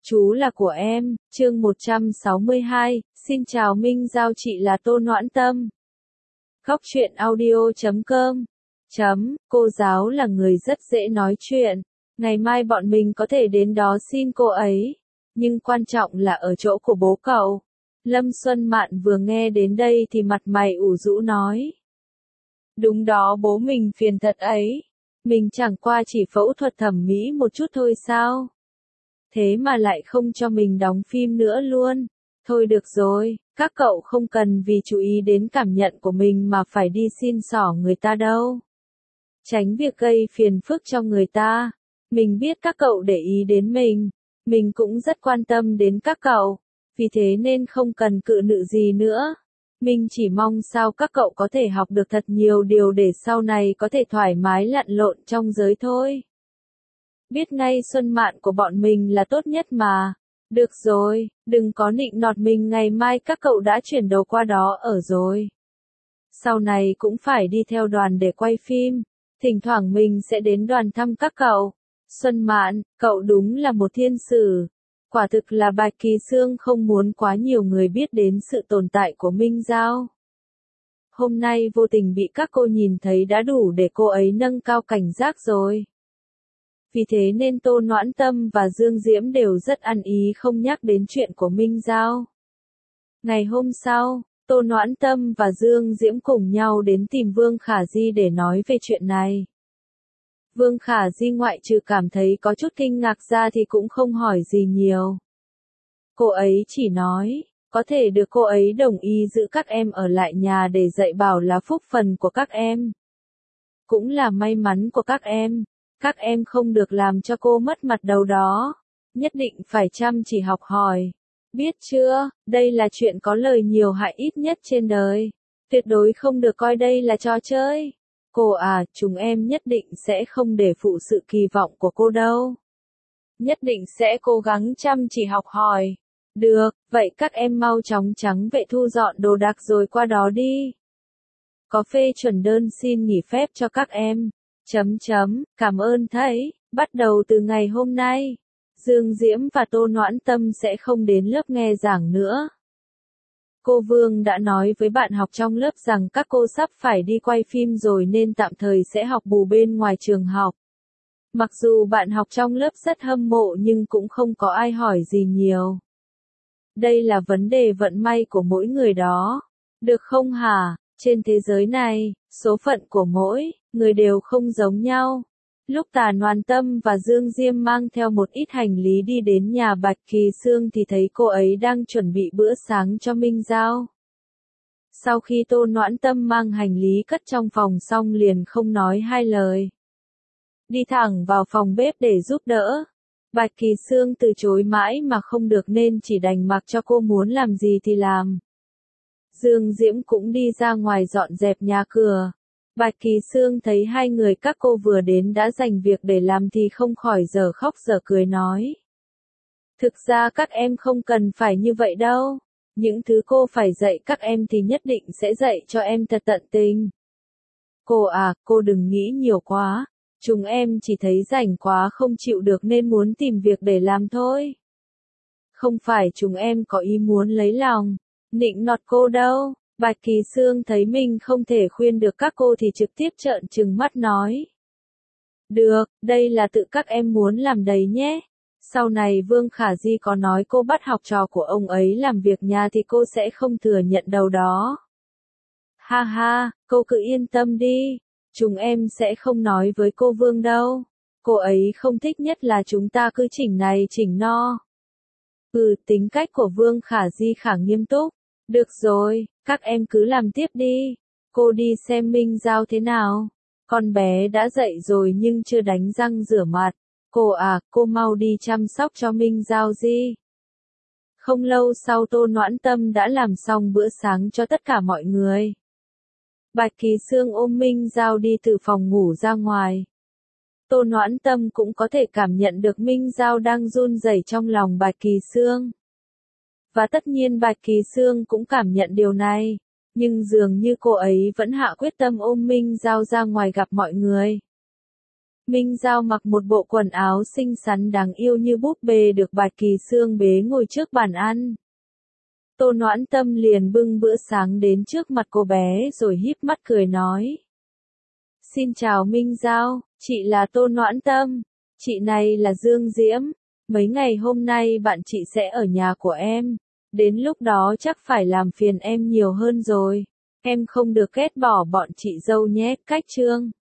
Chú là của em, chương 162, xin chào Minh Giao, chị là Tô Noãn Tâm. Góc truyện audio.com. Cô giáo là người rất dễ nói chuyện. Ngày mai bọn mình có thể đến đó xin cô ấy. Nhưng quan trọng là ở chỗ của bố cậu. Lâm Xuân Mạn vừa nghe đến đây thì mặt mày ủ rũ nói. Đúng đó, bố mình phiền thật ấy. Mình chẳng qua chỉ phẫu thuật thẩm mỹ một chút thôi sao? Thế mà lại không cho mình đóng phim nữa luôn. Thôi được rồi, các cậu không cần vì chú ý đến cảm nhận của mình mà phải đi xin xỏ người ta đâu. Tránh việc gây phiền phức cho người ta. Mình biết các cậu để ý đến mình cũng rất quan tâm đến các cậu, vì thế nên không cần cự nữ gì nữa. Mình chỉ mong sao các cậu có thể học được thật nhiều điều để sau này có thể thoải mái lặn lộn trong giới thôi. Biết ngay Xuân Mạn của bọn mình là tốt nhất mà. Được rồi, đừng có nịnh nọt mình, ngày mai các cậu đã chuyển đồ qua đó ở rồi. Sau này cũng phải đi theo đoàn để quay phim, thỉnh thoảng mình sẽ đến đoàn thăm các cậu. Xuân Mạn, cậu đúng là một thiên sử. Quả thực là Bạch Kỳ Sương không muốn quá nhiều người biết đến sự tồn tại của Minh Giao. Hôm nay vô tình bị các cô nhìn thấy đã đủ để cô ấy nâng cao cảnh giác rồi. Vì thế nên Tô Noãn Tâm và Dương Diễm đều rất ăn ý không nhắc đến chuyện của Minh Giao. Ngày hôm sau, Tô Noãn Tâm và Dương Diễm cùng nhau đến tìm Vương Khả Di để nói về chuyện này. Vương Khả Di ngoại trừ cảm thấy có chút kinh ngạc ra thì cũng không hỏi gì nhiều. Cô ấy chỉ nói, có thể được cô ấy đồng ý giữ các em ở lại nhà để dạy bảo là phúc phần của các em. Cũng là may mắn của các em. Các em không được làm cho cô mất mặt đâu đó. Nhất định phải chăm chỉ học hỏi. Biết chưa, đây là chuyện có lời nhiều hại ít nhất trên đời. Tuyệt đối không được coi đây là trò chơi. Cô à, chúng em nhất định sẽ không để phụ sự kỳ vọng của cô đâu. Nhất định sẽ cố gắng chăm chỉ học hỏi. Được, vậy các em mau chóng trắng vệ thu dọn đồ đạc rồi qua đó đi. Có phê chuẩn đơn xin nghỉ phép cho các em. Cảm ơn thầy, bắt đầu từ ngày hôm nay, Dương Diễm và Tô Noãn Tâm sẽ không đến lớp nghe giảng nữa. Cô Vương đã nói với bạn học trong lớp rằng các cô sắp phải đi quay phim rồi nên tạm thời sẽ học bù bên ngoài trường học. Mặc dù bạn học trong lớp rất hâm mộ nhưng cũng không có ai hỏi gì nhiều. Đây là vấn đề vận may của mỗi người đó. Được không hả? Trên thế giới này, số phận của mỗi người đều không giống nhau. Lúc Tà Noãn Tâm và Dương Diễm mang theo một ít hành lý đi đến nhà Bạch Kỳ Sương thì thấy cô ấy đang chuẩn bị bữa sáng cho Minh Giao. Sau khi Tô Noãn Tâm mang hành lý cất trong phòng xong liền không nói hai lời. Đi thẳng vào phòng bếp để giúp đỡ. Bạch Kỳ Sương từ chối mãi mà không được nên chỉ đành mặc cho cô muốn làm gì thì làm. Dương Diễm cũng đi ra ngoài dọn dẹp nhà cửa. Bạch Kỳ Sương thấy hai người các cô vừa đến đã dành việc để làm thì không khỏi dở khóc dở cười nói. Thực ra các em không cần phải như vậy đâu. Những thứ cô phải dạy các em thì nhất định sẽ dạy cho em thật tận tình. Cô à, cô đừng nghĩ nhiều quá. Chúng em chỉ thấy rảnh quá không chịu được nên muốn tìm việc để làm thôi. Không phải chúng em có ý muốn lấy lòng, nịnh nọt cô đâu. Bạch Kỳ Sương thấy mình không thể khuyên được các cô thì trực tiếp trợn trừng mắt nói. Được, đây là tự các em muốn làm đấy nhé. Sau này Vương Khả Di có nói cô bắt học trò của ông ấy làm việc nhà thì cô sẽ không thừa nhận đâu đó. Ha ha, cô cứ yên tâm đi. Chúng em sẽ không nói với cô Vương đâu. Cô ấy không thích nhất là chúng ta cứ chỉnh này chỉnh no. Tính cách của Vương Khả Di khá nghiêm túc. Được rồi, các em cứ làm tiếp đi. Cô đi xem Minh Giao thế nào. Con bé đã dậy rồi nhưng chưa đánh răng rửa mặt. Cô à, cô mau đi chăm sóc cho Minh Giao đi. Không lâu sau Tô Noãn Tâm đã làm xong bữa sáng cho tất cả mọi người. Bạch Kỳ Sương ôm Minh Giao đi từ phòng ngủ ra ngoài. Tô Noãn Tâm cũng có thể cảm nhận được Minh Giao đang run rẩy trong lòng Bạch Kỳ Sương. Và tất nhiên Bạch Kỳ Sương cũng cảm nhận điều này, nhưng dường như cô ấy vẫn hạ quyết tâm ôm Minh Giao ra ngoài gặp mọi người. Minh Giao mặc một bộ quần áo xinh xắn đáng yêu như búp bê được Bạch Kỳ Xương bế ngồi trước bàn ăn. Tô Noãn Tâm liền bưng bữa sáng đến trước mặt cô bé rồi híp mắt cười nói. Xin chào Minh Giao, chị là Tô Noãn Tâm, chị này là Dương Diễm, mấy ngày hôm nay bạn chị sẽ ở nhà của em, đến lúc đó chắc phải làm phiền em nhiều hơn rồi, em không được ghét bỏ bọn chị dâu nhé, cách Trương.